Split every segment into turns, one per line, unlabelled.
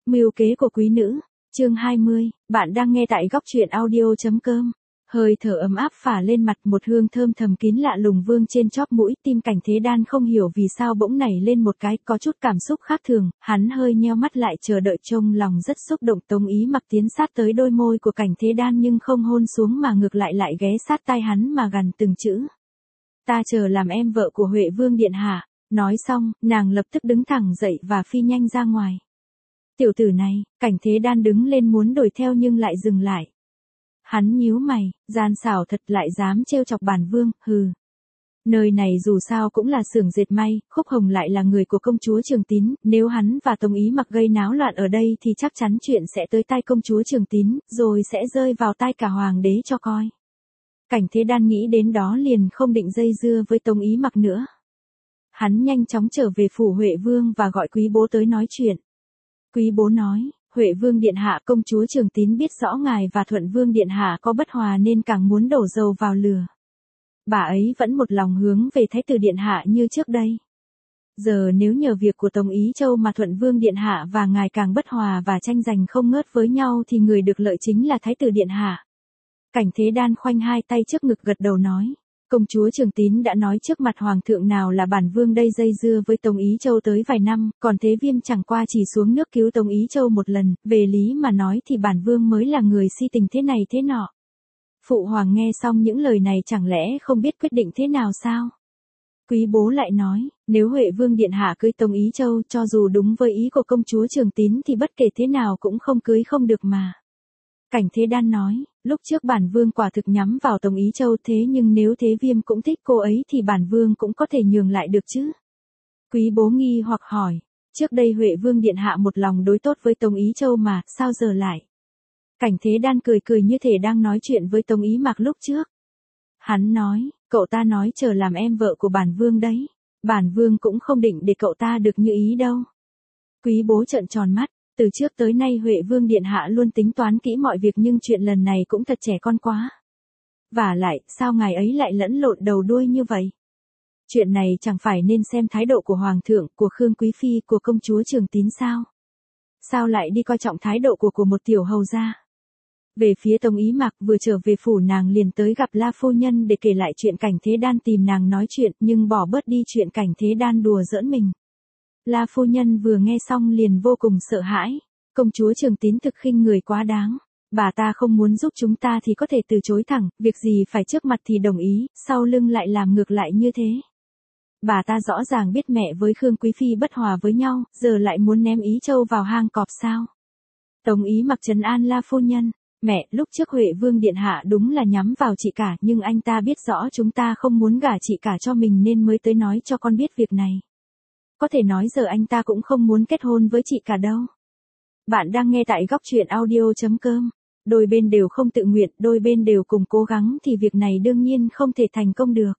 Mưu kế của quý nữ, chương 20, bạn đang nghe tại góc truyện audio.com. Hơi thở ấm áp phả lên mặt, một hương thơm thầm kín lạ lùng vương trên chóp mũi, tim Cảnh Thế Đan không hiểu vì sao bỗng nảy lên một cái, có chút cảm xúc khác thường, hắn hơi nheo mắt lại chờ đợi, trong lòng rất xúc động. Tống Ý Mặc tiến sát tới đôi môi của Cảnh Thế Đan nhưng không hôn xuống mà ngược lại lại ghé sát tai hắn mà gằn từng chữ. Ta chờ làm em vợ của Huệ Vương điện hạ. Nói xong, nàng lập tức đứng thẳng dậy và phi nhanh ra ngoài. Tiểu tử này, Cảnh Thế Đan đứng lên muốn đuổi theo nhưng lại dừng lại. Hắn nhíu mày, gian xảo thật, lại dám trêu chọc bản vương, hừ. Nơi này dù sao cũng là xưởng dệt may, Khúc Hồng lại là người của công chúa Trường Tín, nếu hắn và Tống Ý Mặc gây náo loạn ở đây thì chắc chắn chuyện sẽ tới tai công chúa Trường Tín, rồi sẽ rơi vào tai cả hoàng đế cho coi. Cảnh Thế Đan nghĩ đến đó liền không định dây dưa với Tống Ý Mặc nữa. Hắn nhanh chóng trở về phủ Huệ Vương và gọi quý bố tới nói chuyện. Quý bố nói, Huệ Vương điện hạ, công chúa Trường Tín biết rõ ngài và Thuận Vương điện hạ có bất hòa nên càng muốn đổ dầu vào lửa. Bà ấy vẫn một lòng hướng về Thái tử điện hạ như trước đây. Giờ nếu nhờ việc của Tống Ý Châu mà Thuận Vương điện hạ và ngài càng bất hòa và tranh giành không ngớt với nhau thì người được lợi chính là Thái tử điện hạ. Cảnh Thế Đan khoanh hai tay trước ngực gật đầu nói. Công chúa Trường Tín đã nói trước mặt hoàng thượng nào là bản vương đây dây dưa với Tống Ý Châu tới vài năm, còn Thế Viêm chẳng qua chỉ xuống nước cứu Tống Ý Châu một lần, về lý mà nói thì bản vương mới là người si tình thế này thế nọ. Phụ hoàng nghe xong những lời này chẳng lẽ không biết quyết định thế nào sao? Quý bố lại nói, nếu Huệ Vương điện hạ cưới Tống Ý Châu cho dù đúng với ý của công chúa Trường Tín thì bất kể thế nào cũng không cưới không được mà. Cảnh Thế Đan nói, lúc trước bản vương quả thực nhắm vào Tống Ý Châu, thế nhưng nếu Thế Viêm cũng thích cô ấy thì bản vương cũng có thể nhường lại được chứ. Quý bố nghi hoặc hỏi, trước đây Huệ Vương điện hạ một lòng đối tốt với Tống Ý Châu mà, sao giờ lại? Cảnh Thế Đan cười cười như thể đang nói chuyện với Tống Ý Mặc lúc trước. Hắn nói, cậu ta nói chờ làm em vợ của bản vương đấy. Bản vương cũng không định để cậu ta được như ý đâu. Quý bố trợn tròn mắt. Từ trước tới nay Huệ Vương điện hạ luôn tính toán kỹ mọi việc nhưng chuyện lần này cũng thật trẻ con quá. Vả lại, sao ngài ấy lại lẫn lộn đầu đuôi như vậy? Chuyện này chẳng phải nên xem thái độ của hoàng thượng, của Khương Quý Phi, của công chúa Trường Tín sao? Sao lại đi coi trọng thái độ của một tiểu hầu gia? Về phía Tống Ý Mặc, vừa trở về phủ nàng liền tới gặp La phu nhân để kể lại chuyện Cảnh Thế Đan tìm nàng nói chuyện, nhưng bỏ bớt đi chuyện Cảnh Thế Đan đùa giỡn mình. La phu nhân vừa nghe xong liền vô cùng sợ hãi. Công chúa Trường Tín thực khinh người quá đáng. Bà ta không muốn giúp chúng ta thì có thể từ chối thẳng, việc gì phải trước mặt thì đồng ý, sau lưng lại làm ngược lại như thế. Bà ta rõ ràng biết mẹ với Khương Quý Phi bất hòa với nhau, giờ lại muốn ném Ý Châu vào hang cọp sao? Tống Ý Mặc trấn an La phu nhân, mẹ, lúc trước Huệ Vương điện hạ đúng là nhắm vào chị cả, nhưng anh ta biết rõ chúng ta không muốn gả chị cả cho mình nên mới tới nói cho con biết việc này. Có thể nói giờ anh ta cũng không muốn kết hôn với chị cả đâu. Bạn đang nghe tại góc truyện audio.com. Đôi bên đều không tự nguyện, đôi bên đều cùng cố gắng thì việc này đương nhiên không thể thành công được.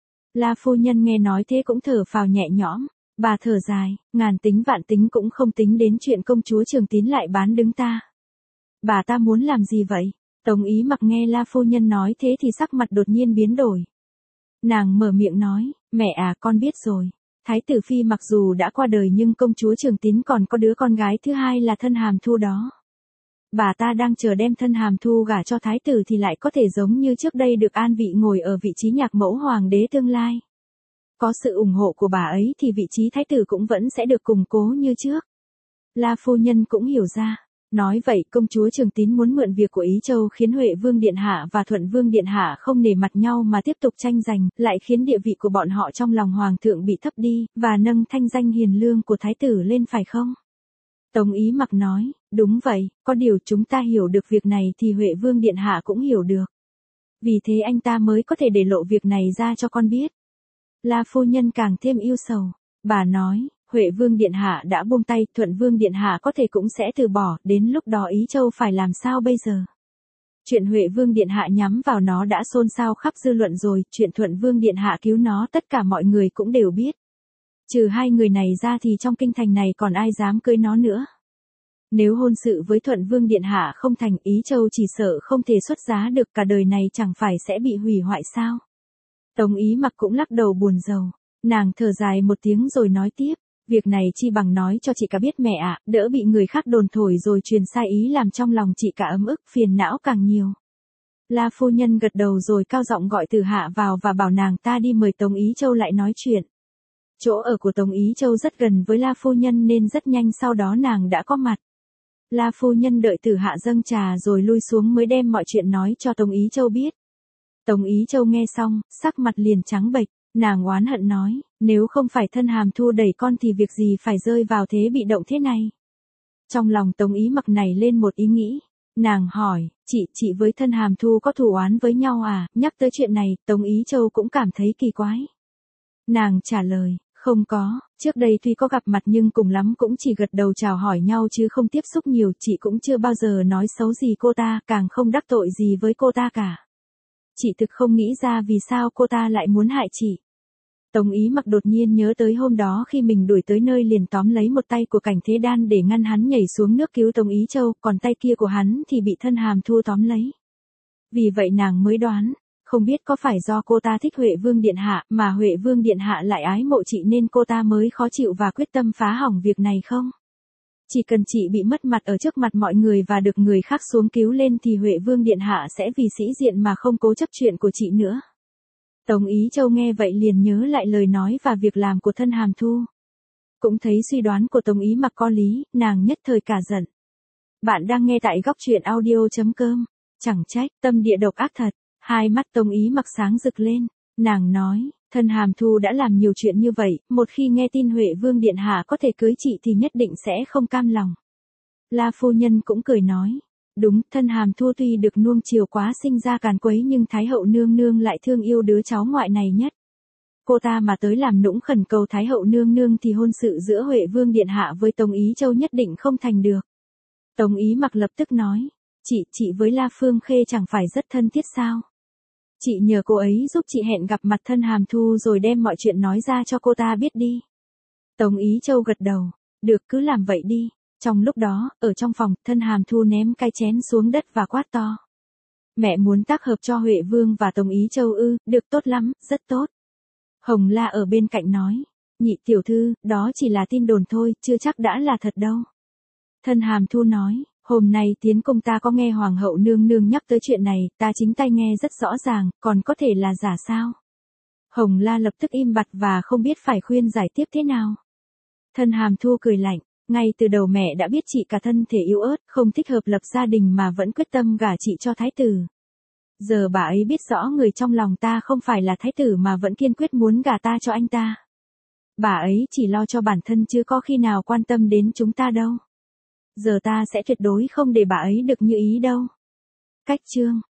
La phu nhân nghe nói thế cũng thở phào nhẹ nhõm. Bà thở dài, ngàn tính vạn tính cũng không tính đến chuyện công chúa Trường Tín lại bán đứng ta. Bà ta muốn làm gì vậy? Tống Ý Mặc nghe La phu nhân nói thế thì sắc mặt đột nhiên biến đổi. Nàng mở miệng nói, mẹ à, con biết rồi. Thái tử Phi mặc dù đã qua đời nhưng công chúa Trường Tín còn có đứa con gái thứ hai là Thân Hàm Thu đó. Bà ta đang chờ đem Thân Hàm Thu gả cho thái tử thì lại có thể giống như trước đây được an vị ngồi ở vị trí nhạc mẫu hoàng đế tương lai. Có sự ủng hộ của bà ấy thì vị trí thái tử cũng vẫn sẽ được củng cố như trước. La phu nhân cũng hiểu ra. Nói vậy công chúa Trường Tín muốn mượn việc của Ý Châu khiến Huệ Vương điện hạ và Thuận Vương điện hạ không nể mặt nhau mà tiếp tục tranh giành, lại khiến địa vị của bọn họ trong lòng hoàng thượng bị thấp đi, và nâng thanh danh hiền lương của thái tử lên phải không? Tống Ý Mặc nói, đúng vậy, có điều chúng ta hiểu được việc này thì Huệ Vương điện hạ cũng hiểu được. Vì thế anh ta mới có thể để lộ việc này ra cho con biết. La phu nhân càng thêm yêu sầu. Bà nói, Huệ Vương điện hạ đã buông tay, Thuận Vương điện hạ có thể cũng sẽ từ bỏ, đến lúc đó Ý Châu phải làm sao bây giờ? Chuyện Huệ Vương điện hạ nhắm vào nó đã xôn xao khắp dư luận rồi, chuyện Thuận Vương điện hạ cứu nó tất cả mọi người cũng đều biết. Trừ hai người này ra thì trong kinh thành này còn ai dám cưới nó nữa. Nếu hôn sự với Thuận Vương điện hạ không thành, Ý Châu chỉ sợ không thể xuất giá được, cả đời này chẳng phải sẽ bị hủy hoại sao? Tống Ý Mặc cũng lắc đầu buồn rầu. Nàng thở dài một tiếng rồi nói tiếp. Việc này chi bằng nói cho chị cả biết mẹ ạ, đỡ bị người khác đồn thổi rồi truyền sai ý làm trong lòng chị cả ấm ức phiền não càng nhiều. La phu nhân gật đầu rồi cao giọng gọi Từ Hạ vào và bảo nàng ta đi mời Tống Ý Châu lại nói chuyện. Chỗ ở của Tống Ý Châu rất gần với La phu nhân nên rất nhanh sau đó nàng đã có mặt. La phu nhân đợi Từ Hạ dâng trà rồi lui xuống mới đem mọi chuyện nói cho Tống Ý Châu biết. Tống Ý Châu nghe xong, sắc mặt liền trắng bệch, nàng oán hận nói, nếu không phải thân Hàm Thu đẩy con thì việc gì phải rơi vào thế bị động thế này. Trong lòng Tống Ý Mặc nảy lên một ý nghĩ, nàng hỏi, chị với thân Hàm Thu có thù oán với nhau à? Nhắc tới chuyện này, Tống Ý Châu cũng cảm thấy kỳ quái. Nàng trả lời, không có, trước đây tuy có gặp mặt nhưng cùng lắm cũng chỉ gật đầu chào hỏi nhau chứ không tiếp xúc nhiều, chị cũng chưa bao giờ nói xấu gì cô ta, càng không đắc tội gì với cô ta cả. Chị thực không nghĩ ra vì sao cô ta lại muốn hại chị. Tống Ý Mặc đột nhiên nhớ tới hôm đó khi mình đuổi tới nơi liền tóm lấy một tay của Cảnh Thế Đan để ngăn hắn nhảy xuống nước cứu Tống Ý Châu, còn tay kia của hắn thì bị thân Hàm Thu tóm lấy. Vì vậy nàng mới đoán, không biết có phải do cô ta thích Huệ Vương Điện Hạ mà Huệ Vương Điện Hạ lại ái mộ chị nên cô ta mới khó chịu và quyết tâm phá hỏng việc này không? Chỉ cần chị bị mất mặt ở trước mặt mọi người và được người khác xuống cứu lên thì Huệ Vương Điện Hạ sẽ vì sĩ diện mà không cố chấp chuyện của chị nữa. Tống Ý Châu nghe vậy liền nhớ lại lời nói và việc làm của thân Hàm Thu. Cũng thấy suy đoán của Tống Ý Mặc có lý, nàng nhất thời cả giận. Bạn đang nghe tại góc truyện audio.com. Chẳng trách, tâm địa độc ác thật. Hai mắt Tống Ý Mặc sáng rực lên. Nàng nói, thân Hàm Thu đã làm nhiều chuyện như vậy, một khi nghe tin Huệ Vương Điện Hạ có thể cưới chị thì nhất định sẽ không cam lòng. La phu nhân cũng cười nói. Đúng, thân Hàm Thu tuy được nuông chiều quá sinh ra càn quấy nhưng Thái hậu nương nương lại thương yêu đứa cháu ngoại này nhất. Cô ta mà tới làm nũng khẩn cầu Thái hậu nương nương thì hôn sự giữa Huệ Vương Điện Hạ với Tống Ý Châu nhất định không thành được. Tống Ý Mặc lập tức nói, chị với La Phương Khê chẳng phải rất thân thiết sao? Chị nhờ cô ấy giúp chị hẹn gặp mặt thân Hàm Thu rồi đem mọi chuyện nói ra cho cô ta biết đi. Tống Ý Châu gật đầu, được cứ làm vậy đi. Trong lúc đó, ở trong phòng, thân Hàm Thu ném cái chén xuống đất và quát to. Mẹ muốn tác hợp cho Huệ Vương và Tống Ý Châu ư, được tốt lắm, rất tốt. Hồng La ở bên cạnh nói, nhị tiểu thư, đó chỉ là tin đồn thôi, chưa chắc đã là thật đâu. Thân Hàm Thu nói, hôm nay tiến công ta có nghe Hoàng hậu nương nương nhắc tới chuyện này, ta chính tay nghe rất rõ ràng, còn có thể là giả sao? Hồng La lập tức im bặt và không biết phải khuyên giải tiếp thế nào. Thân Hàm Thu cười lạnh. Ngay từ đầu mẹ đã biết chị cả thân thể yếu ớt, không thích hợp lập gia đình mà vẫn quyết tâm gả chị cho thái tử. Giờ bà ấy biết rõ người trong lòng ta không phải là thái tử mà vẫn kiên quyết muốn gả ta cho anh ta. Bà ấy chỉ lo cho bản thân chứ có khi nào quan tâm đến chúng ta đâu. Giờ ta sẽ tuyệt đối không để bà ấy được như ý đâu. Cách chương